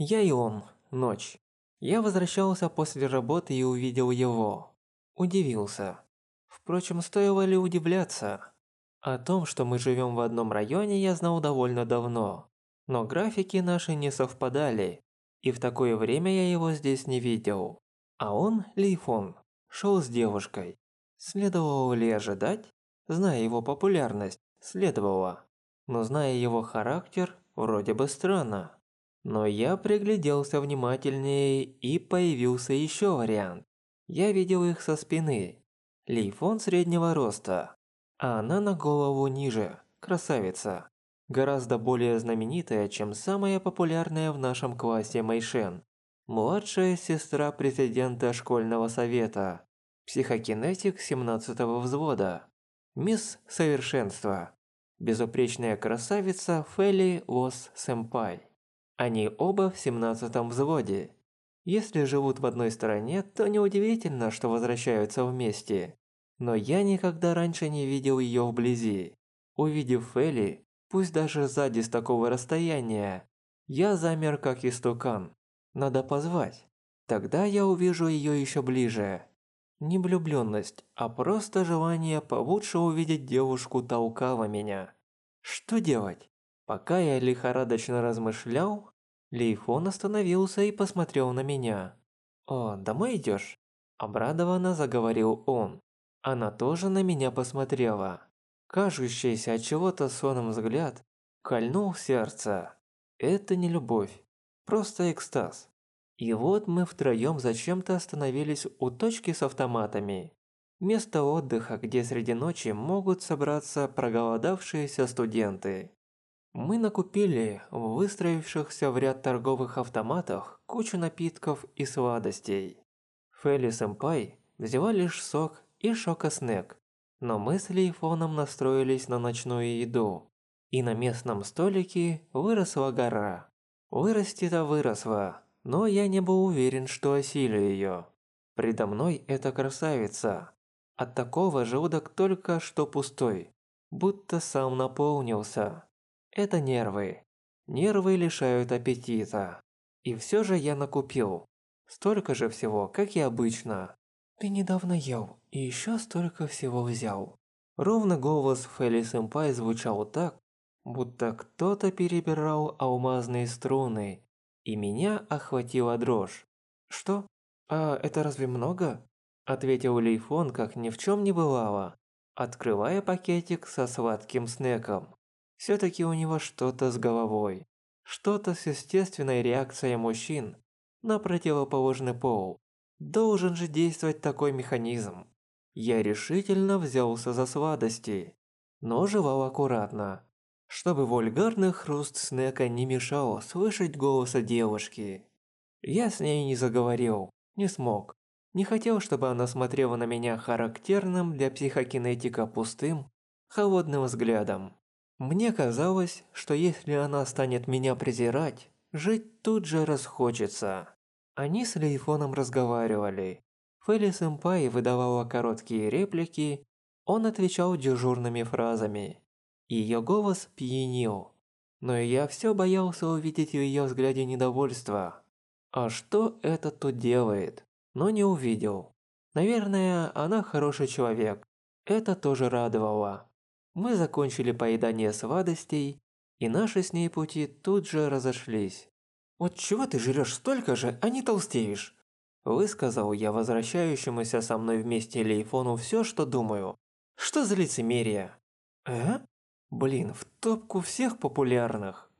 Я и он. Ночь. Я возвращался после работы и увидел его. Удивился. Впрочем, стоило ли удивляться? О том, что мы живем в одном районе, я знал довольно давно. Но графики наши не совпадали, и в такое время я его здесь не видел. А он, Лейфон, шел с девушкой. Следовало ли ожидать? Зная его популярность, следовало. Но зная его характер, вроде бы странно. Но я пригляделся внимательнее, и появился еще вариант. Я видел их со спины. Лейфон среднего роста, а она на голову ниже, красавица. Гораздо более знаменитая, чем самая популярная в нашем классе Мэйшен. Младшая сестра президента школьного совета. Психокинетик 17-го взвода. Мисс Совершенство. Безупречная красавица Фэли Лос Сэмпай. Они оба в 17-м взводе. Если живут в одной стране, то неудивительно, что возвращаются вместе. Но я никогда раньше не видел ее вблизи. Увидев Фэли, пусть даже сзади с такого расстояния, я замер как истукан. Надо позвать. Тогда я увижу ее еще ближе. Не влюбленность, а просто желание получше увидеть девушку толкало меня. Что делать? Пока я лихорадочно размышлял, Лейфон остановился и посмотрел на меня. «О, домой идешь?» Обрадованно заговорил он. Она тоже на меня посмотрела. Кажущийся от чего-то сонным взгляд кольнул в сердце. Это не любовь, просто экстаз. И вот мы втроем зачем-то остановились у точки с автоматами. Место отдыха, где среди ночи могут собраться проголодавшиеся студенты. Мы накупили в выстроившихся в ряд торговых автоматах кучу напитков и сладостей. Фэли-сэмпай взяла лишь сок и шоко-снэк, но мы с Лейфоном настроились на ночную еду. И на местном столике выросла гора. Вырасти-то выросла, но я не был уверен, что осилю ее. Предо мной эта красавица. От такого желудок только что пустой, будто сам наполнился. Это нервы. Нервы лишают аппетита. И все же я накупил. Столько же всего, как и обычно. Ты недавно ел, и еще столько всего взял. Ровно голос Фэли-сэмпай звучал так, будто кто-то перебирал алмазные струны, и меня охватила дрожь. Что? А это разве много? Ответил Лейфон, как ни в чем не бывало, открывая пакетик со сладким снеком. Все-таки у него что-то с головой. Что-то с естественной реакцией мужчин на противоположный пол. Должен же действовать такой механизм. Я решительно взялся за сладости, но жевал аккуратно, чтобы вульгарный хруст снека не мешал слышать голоса девушки. Я с ней не заговорил, не смог. Не хотел, чтобы она смотрела на меня характерным для психокинетика пустым, холодным взглядом. Мне казалось, что если она станет меня презирать, жить тут же расхочется. Они с Лейфоном разговаривали. Фэли-сэмпай выдавала короткие реплики, он отвечал дежурными фразами. Ее голос пьянил. Но я все боялся увидеть в ее взгляде недовольство. А что это тут делает? Но не увидел. Наверное, она хороший человек. Это тоже радовало. Мы закончили поедание сладостей, и наши с ней пути тут же разошлись. «Вот чего ты жрёшь столько же, а не толстеешь?» Высказал я возвращающемуся со мной вместе Лейфону всё, что думаю. «Что за лицемерие?» «Блин, в топку всех популярных!»